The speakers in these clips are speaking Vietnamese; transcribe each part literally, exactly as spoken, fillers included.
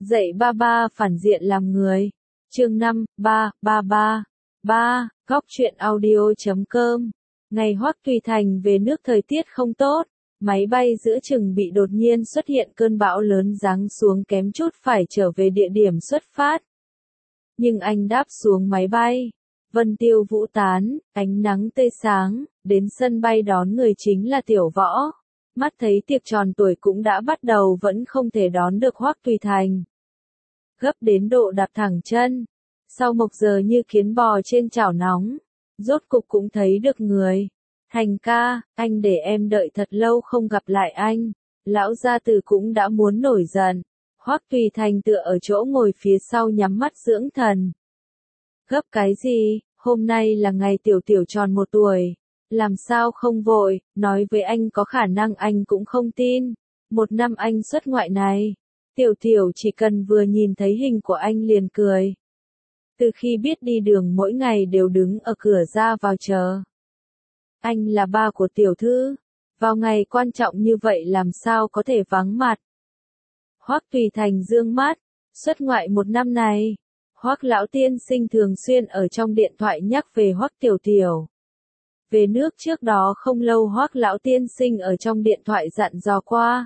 Dạy ba ba phản diện làm người. Chương năm, ba, ba ba. ba. Góc truyện audio chấm com. Ngày Hoắc Tùy Thành về nước thời tiết không tốt, máy bay giữa chừng bị đột nhiên xuất hiện cơn bão lớn giáng xuống kém chút phải trở về địa điểm xuất phát. Nhưng anh đáp xuống máy bay, vân tiêu vũ tán, ánh nắng tươi sáng, đến sân bay đón người chính là Tiểu Võ. Mắt thấy tiệc tròn tuổi cũng đã bắt đầu vẫn không thể đón được Hoắc Tùy Thành. Gấp đến độ đạp thẳng chân. Sau một giờ như kiến bò trên chảo nóng, rốt cục cũng thấy được người. Thành ca, anh để em đợi thật lâu không gặp lại anh. Lão gia tử cũng đã muốn nổi giận. Hoắc Tùy Thành tựa ở chỗ ngồi phía sau nhắm mắt dưỡng thần. Gấp cái gì, hôm nay là ngày Tiểu Tiểu tròn một tuổi. Làm sao không vội, nói với anh có khả năng anh cũng không tin. Một năm anh xuất ngoại này, Tiểu Tiểu chỉ cần vừa nhìn thấy hình của anh liền cười. Từ khi biết đi đường mỗi ngày đều đứng ở cửa ra vào chờ. Anh là ba của Tiểu Thư, vào ngày quan trọng như vậy làm sao có thể vắng mặt. Hoắc Tùy Thành dương mắt, xuất ngoại một năm này, Hoắc lão tiên sinh thường xuyên ở trong điện thoại nhắc về Hoắc Tiểu Tiểu. Về nước trước đó không lâu Hoắc lão tiên sinh ở trong điện thoại dặn dò qua.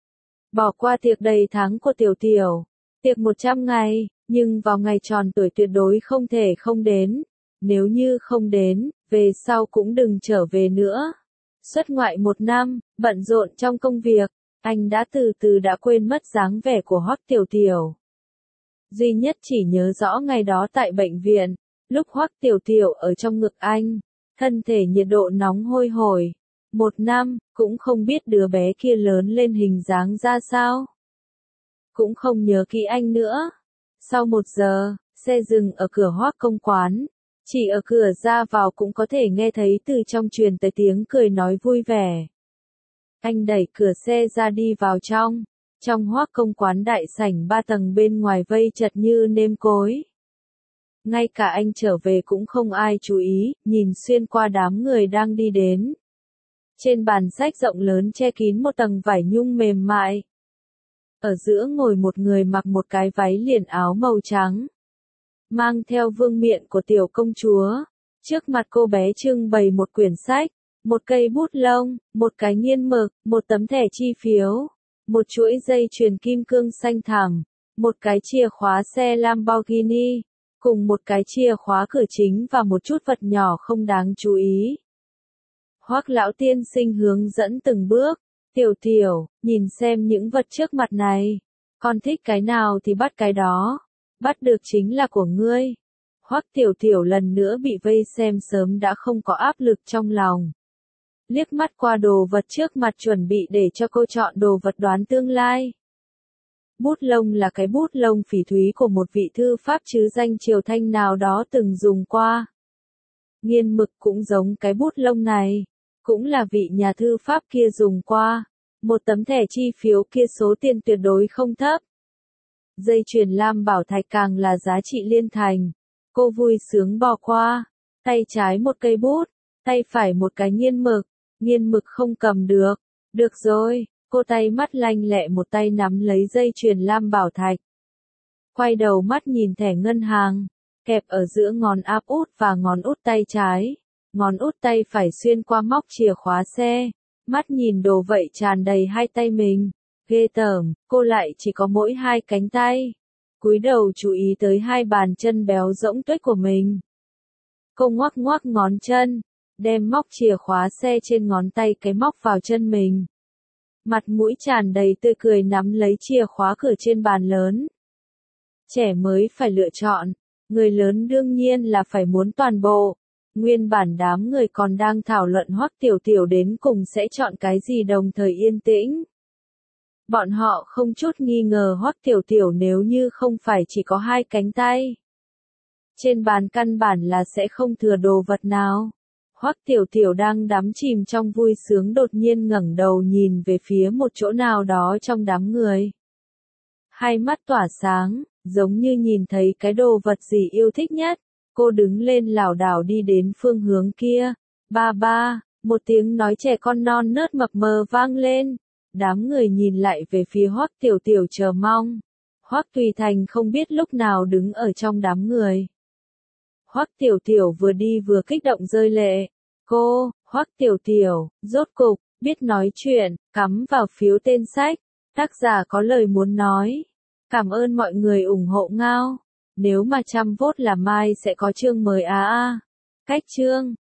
Bỏ qua tiệc đầy tháng của Tiểu Tiểu, tiệc một trăm ngày, nhưng vào ngày tròn tuổi tuyệt đối không thể không đến. Nếu như không đến, về sau cũng đừng trở về nữa. Xuất ngoại một năm, bận rộn trong công việc, anh đã từ từ đã quên mất dáng vẻ của Hoắc Tiểu Tiểu. Duy nhất chỉ nhớ rõ ngày đó tại bệnh viện, lúc Hoắc Tiểu Tiểu ở trong ngực anh, thân thể nhiệt độ nóng hôi hổi. Một năm, cũng không biết đứa bé kia lớn lên hình dáng ra sao. Cũng không nhớ kỹ anh nữa. Sau một giờ, xe dừng ở cửa Hoắc công quán. Chỉ ở cửa ra vào cũng có thể nghe thấy từ trong truyền tới tiếng cười nói vui vẻ. Anh đẩy cửa xe ra đi vào trong. Trong Hoắc công quán đại sảnh ba tầng bên ngoài vây chật như nêm cối. Ngay cả anh trở về cũng không ai chú ý, nhìn xuyên qua đám người đang đi đến. Trên bàn sách rộng lớn che kín một tầng vải nhung mềm mại. Ở giữa ngồi một người mặc một cái váy liền áo màu trắng. Mang theo vương miện của tiểu công chúa. Trước mặt cô bé trưng bày một quyển sách, một cây bút lông, một cái nghiên mực, một tấm thẻ chi phiếu, một chuỗi dây chuyền kim cương xanh thẳm, một cái chìa khóa xe Lamborghini, cùng một cái chìa khóa cửa chính và một chút vật nhỏ không đáng chú ý. Hoắc lão tiên sinh hướng dẫn từng bước. Tiểu Tiểu, nhìn xem những vật trước mặt này. Con thích cái nào thì bắt cái đó. Bắt được chính là của ngươi. Hoắc Tiểu Tiểu lần nữa bị vây xem sớm đã không có áp lực trong lòng. Liếc mắt qua đồ vật trước mặt chuẩn bị để cho cô chọn đồ vật đoán tương lai. Bút lông là cái bút lông phỉ thúy của một vị thư pháp chứ danh Triều Thanh nào đó từng dùng qua. Nghiên mực cũng giống cái bút lông này. Cũng là vị nhà thư pháp kia dùng qua. Một tấm thẻ chi phiếu kia số tiền tuyệt đối không thấp. Dây chuyền lam bảo thạch càng là giá trị liên thành. Cô vui sướng bỏ qua. Tay trái một cây bút, tay phải một cái nghiên mực. Nghiên mực không cầm được. Được rồi, cô tay mắt lanh lẹ một tay nắm lấy dây chuyền lam bảo thạch. Quay đầu mắt nhìn thẻ ngân hàng, kẹp ở giữa ngón áp út và ngón út tay trái. Ngón út tay phải xuyên qua móc chìa khóa xe, mắt nhìn đồ vậy tràn đầy hai tay mình. Ghê tởm, cô lại chỉ có mỗi hai cánh tay. Cúi đầu chú ý tới hai bàn chân béo rỗng tuếch của mình. Cô ngoắc ngoắc ngón chân, đem móc chìa khóa xe trên ngón tay cái móc vào chân mình. Mặt mũi tràn đầy tươi cười nắm lấy chìa khóa cửa trên bàn lớn. Trẻ mới phải lựa chọn, người lớn đương nhiên là phải muốn toàn bộ. Nguyên bản đám người còn đang thảo luận Hoắc Tiểu Tiểu đến cùng sẽ chọn cái gì đồng thời yên tĩnh. Bọn họ không chút nghi ngờ Hoắc Tiểu Tiểu nếu như không phải chỉ có hai cánh tay. Trên bàn căn bản là sẽ không thừa đồ vật nào. Hoắc Tiểu Tiểu đang đắm chìm trong vui sướng đột nhiên ngẩng đầu nhìn về phía một chỗ nào đó trong đám người. Hai mắt tỏa sáng, giống như nhìn thấy cái đồ vật gì yêu thích nhất. Cô đứng lên lảo đảo đi đến phương hướng kia. Ba ba, một tiếng nói trẻ con non nớt mập mờ vang lên. Đám người nhìn lại về phía Hoắc Tiểu Tiểu chờ mong. Hoắc Tùy Thành không biết lúc nào đứng ở trong đám người. Hoắc Tiểu Tiểu vừa đi vừa kích động rơi lệ. Cô, Hoắc Tiểu Tiểu, rốt cục, biết nói chuyện, cắm vào phiếu tên sách. Tác giả có lời muốn nói. Cảm ơn mọi người ủng hộ Ngao. Nếu mà trăm vote là mai sẽ có chương mới à à. Cách chương.